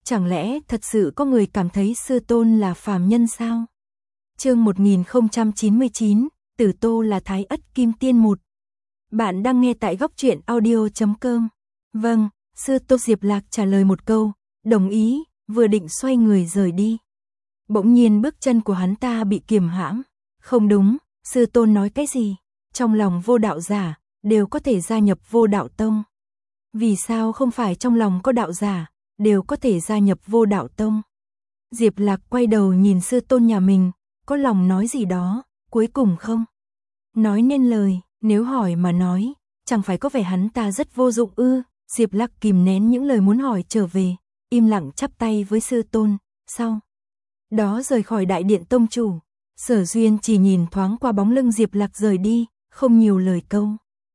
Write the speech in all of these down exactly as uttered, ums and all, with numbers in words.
Chẳng lẽ thật sự có người cảm thấy sư tôn là phàm nhân sao? Chương một nghìn không trăm chín mươi chín, Tử Tô là Thái Ất Kim Tiên một. Bạn đang nghe tại góc truyện audio chấm com. Vâng, sư tôn. Diệp Lạc trả lời một câu, đồng ý, vừa định xoay người rời đi. Bỗng nhiên bước chân của hắn ta bị kiềm hãm. Không đúng, sư tôn nói cái gì? Trong lòng vô đạo giả, đều có thể gia nhập vô đạo tông. Vì sao không phải trong lòng có đạo giả, đều có thể gia nhập vô đạo tông? Diệp Lạc quay đầu nhìn sư tôn nhà mình, có lòng nói gì đó, cuối cùng không nói nên lời. Nếu hỏi mà nói, chẳng phải có vẻ hắn ta rất vô dụng ư? Diệp Lạc kìm nén những lời muốn hỏi trở về, im lặng chắp tay với sư tôn, sau đó rời khỏi đại điện tông chủ. Sở Duyên chỉ nhìn thoáng qua bóng lưng Diệp Lạc rời đi, không nhiều lời câu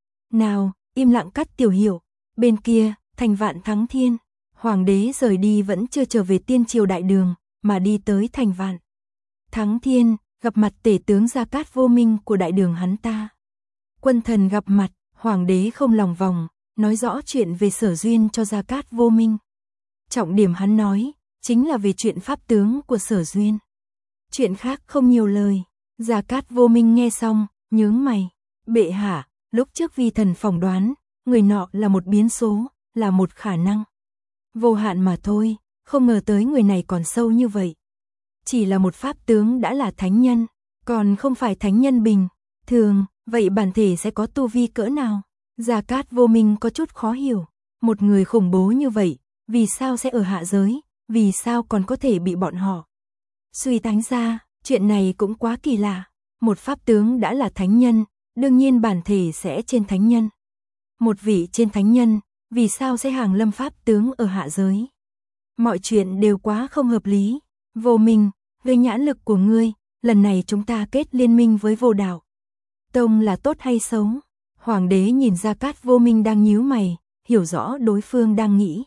nào, im lặng cắt Tiểu Hiểu. Bên kia, thành Vạn Thắng Thiên, hoàng đế rời đi vẫn chưa trở về tiên triều đại đường, mà đi tới thành Vạn Thắng Thiên, gặp mặt tể tướng Gia Cát Vô Minh của đại đường hắn ta. Quân thần gặp mặt, hoàng đế không lòng vòng, nói rõ chuyện về Sở Duyên cho Gia Cát Vô Minh. Trọng điểm hắn nói, chính là về chuyện pháp tướng của Sở Duyên. Chuyện khác không nhiều lời. Gia Cát Vô Minh nghe xong, nhướng mày. Bệ hạ, lúc trước vi thần phỏng đoán, người nọ là một biến số, là một khả năng vô hạn mà thôi, không ngờ tới người này còn sâu như vậy. Chỉ là một pháp tướng đã là thánh nhân, còn không phải thánh nhân bình thường, vậy bản thể sẽ có tu vi cỡ nào? Gia Cát Vô Minh có chút khó hiểu, một người khủng bố như vậy, vì sao sẽ ở hạ giới, vì sao còn có thể bị bọn họ suy tánh ra? Chuyện này cũng quá kỳ lạ. Một pháp tướng đã là thánh nhân, đương nhiên bản thể sẽ trên thánh nhân. Một vị trên thánh nhân, vì sao sẽ hàng lâm pháp tướng ở hạ giới? Mọi chuyện đều quá không hợp lý. Vô Minh, với nhãn lực của ngươi, lần này chúng ta kết liên minh với vô đạo tông là tốt hay xấu? Hoàng đế nhìn Gia Cát Vô Minh đang nhíu mày, hiểu rõ đối phương đang nghĩ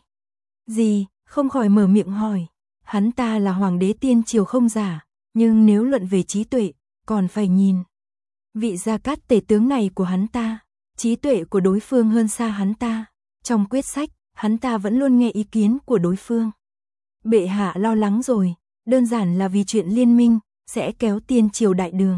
gì, không khỏi mở miệng hỏi. Hắn ta là hoàng đế tiên triều không giả, nhưng nếu luận về trí tuệ, còn phải nhìn vị Gia Cát tể tướng này của hắn ta. Trí tuệ của đối phương hơn xa hắn ta. Trong quyết sách, hắn ta vẫn luôn nghe ý kiến của đối phương. Bệ hạ lo lắng rồi, đơn giản là vì chuyện liên minh sẽ kéo tiên triều đại đường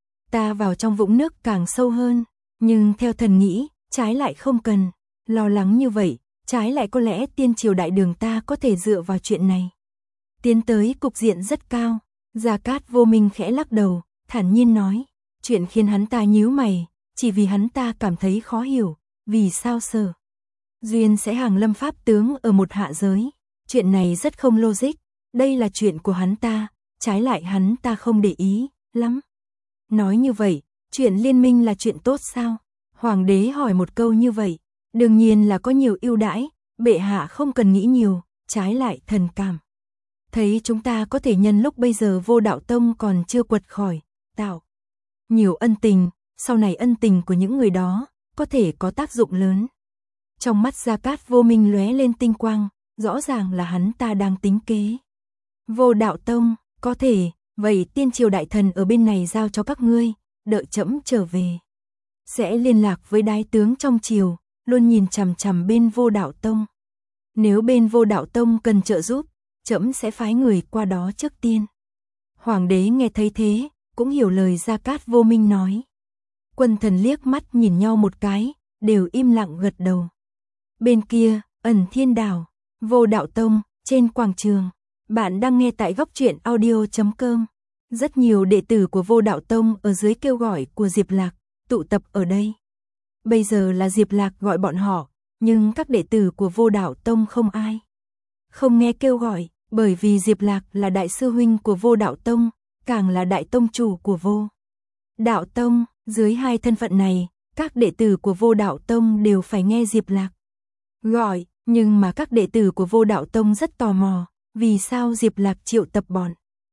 ta vào trong vũng nước càng sâu hơn, nhưng theo thần nghĩ, trái lại không cần lo lắng như vậy, trái lại có lẽ tiên triều đại đường ta có thể dựa vào chuyện này tiến tới cục diện rất cao. Gia Cát Vô Minh khẽ lắc đầu, thản nhiên nói, chuyện khiến hắn ta nhíu mày, chỉ vì hắn ta cảm thấy khó hiểu, vì sao Sở Duyên sẽ hàng lâm pháp tướng ở một hạ giới. Chuyện này rất không logic, đây là chuyện của hắn ta, trái lại hắn ta không để ý lắm. Nói như vậy, chuyện liên minh là chuyện tốt sao? Hoàng đế hỏi một câu như vậy, đương nhiên là có nhiều ưu đãi, bệ hạ không cần nghĩ nhiều, trái lại thần cảm thấy chúng ta có thể nhân lúc bây giờ vô đạo tông còn chưa quật khỏi, tạo nhiều ân tình, sau này ân tình của những người đó có thể có tác dụng lớn. Trong mắt Gia Cát Vô Minh lóe lên tinh quang, rõ ràng là hắn ta đang tính kế. Vô đạo tông, có thể, vậy tiên triều đại thần ở bên này giao cho các ngươi, đợi trẫm trở về sẽ liên lạc với đái tướng trong triều, luôn nhìn chằm chằm bên vô đạo tông. Nếu bên vô đạo tông cần trợ giúp, trẫm sẽ phái người qua đó trước tiên. Hoàng đế nghe thấy thế, cũng hiểu lời Gia Cát Vô Minh nói. Quân thần liếc mắt nhìn nhau một cái, đều im lặng gật đầu. Bên kia, Ẩn Thiên Đảo, vô đạo tông, trên quảng trường. Bạn đang nghe tại góc truyện audio chấm com. Rất nhiều đệ tử của vô đạo tông ở dưới kêu gọi của Diệp Lạc, tụ tập ở đây. Bây giờ là Diệp Lạc gọi bọn họ, nhưng các đệ tử của vô đạo tông không ai không nghe kêu gọi, bởi vì Diệp Lạc là đại sư huynh của vô đạo tông, càng là đại tông chủ của vô đạo tông. Dưới hai thân phận này, các đệ tử của vô đạo tông đều phải nghe Diệp Lạc gọi, nhưng mà các đệ tử của vô đạo tông rất tò mò, vì sao Diệp Lạc triệu tập bọn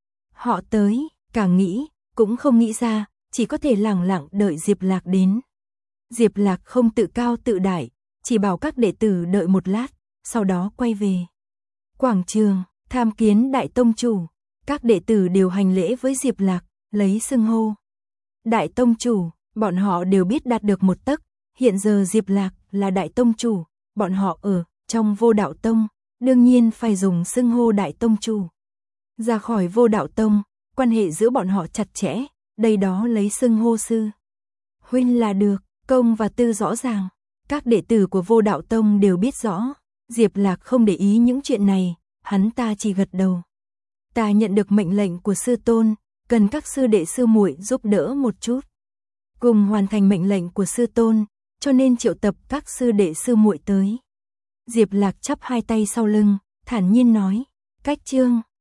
họ tới, càng nghĩ, cũng không nghĩ ra, chỉ có thể lẳng lặng đợi Diệp Lạc đến. Diệp Lạc không tự cao tự đại, chỉ bảo các đệ tử đợi một lát, sau đó quay về quảng trường, tham kiến đại tông chủ. Các đệ tử đều hành lễ với Diệp Lạc, lấy xưng hô đại tông chủ. Bọn họ đều biết đạt được một tấc, hiện giờ Diệp Lạc là đại tông chủ, bọn họ ở trong vô đạo tông, đương nhiên phải dùng xưng hô đại tông chủ. Ra khỏi Vô Đạo Tông, quan hệ giữa bọn họ chặt chẽ, đây đó lấy xưng hô sư huynh là được, công và tư rõ ràng. Các đệ tử của Vô Đạo Tông đều biết rõ, Diệp Lạc không để ý những chuyện này, hắn ta chỉ gật đầu. Ta nhận được mệnh lệnh của sư tôn, cần các sư đệ sư muội giúp đỡ một chút, cùng hoàn thành mệnh lệnh của sư tôn, cho nên triệu tập các sư đệ sư muội tới. Diệp Lạc chắp hai tay sau lưng, thản nhiên nói, cách chương